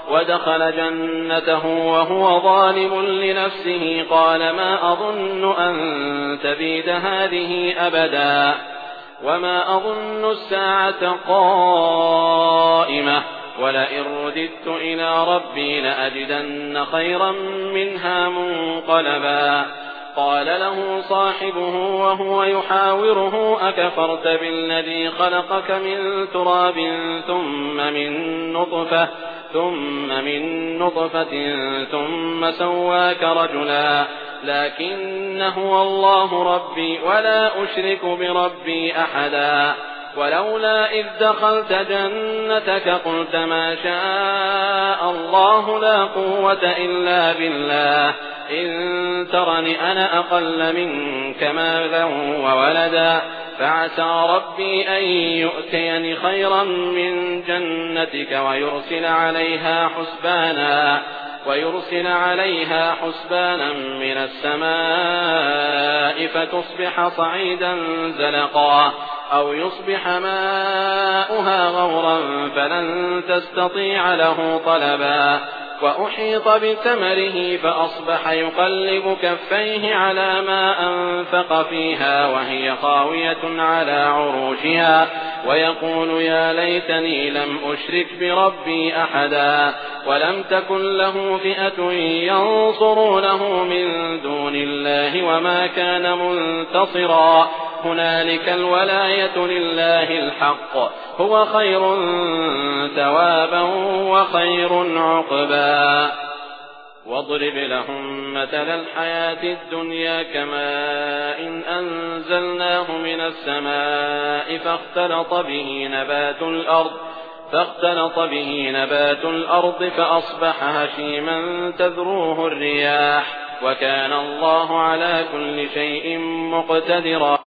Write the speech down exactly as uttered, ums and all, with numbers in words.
ودخل جنته وهو ظالم لنفسه قال ما أظن أن تبيد هذه أبدا وما أظن الساعة قائمة ولئن رددت إلى ربي لأجدن خيرا منها منقلبا. قال له صاحبه وهو يحاوره أكفرت بالذي خلقك من تراب ثم من نطفة ثم من نطفة ثم سواك رجلا لكن هو الله ربي ولا أشرك بربي أحدا. ولولا إذ دخلت جنتك قلت ما شاء الله لا قوة إلا بالله إن ترني أنا أقل منك مالا وولدا فعسى ربي أن يؤتيني خيرا من جنتك ويرسل عليها حسبانا ويرسل عليها حسبانا من السماء فتصبح صعيدا زلقا أو يصبح ماؤها غورا فلن تستطيع له طلبا. وأحيط بثمره فأصبح يقلب كفيه على ما أنفق فيها وهي خاوية على عروشها ويقول يا ليتني لم أشرك بربي أحدا ولم تكن له فئة ينصرونه من دون الله وما كان منتصرا. هنالك الولاية لله الحق هو خير ثوابا وخير عقبا. واضرب لهم مثل الحياة الدنيا كماء إن أنزلناه من السماء فاختلط به نبات الأرض فاختلط به نبات الأرض فأصبح هشيما تذروه الرياح وكان الله على كل شيء مقتدرا.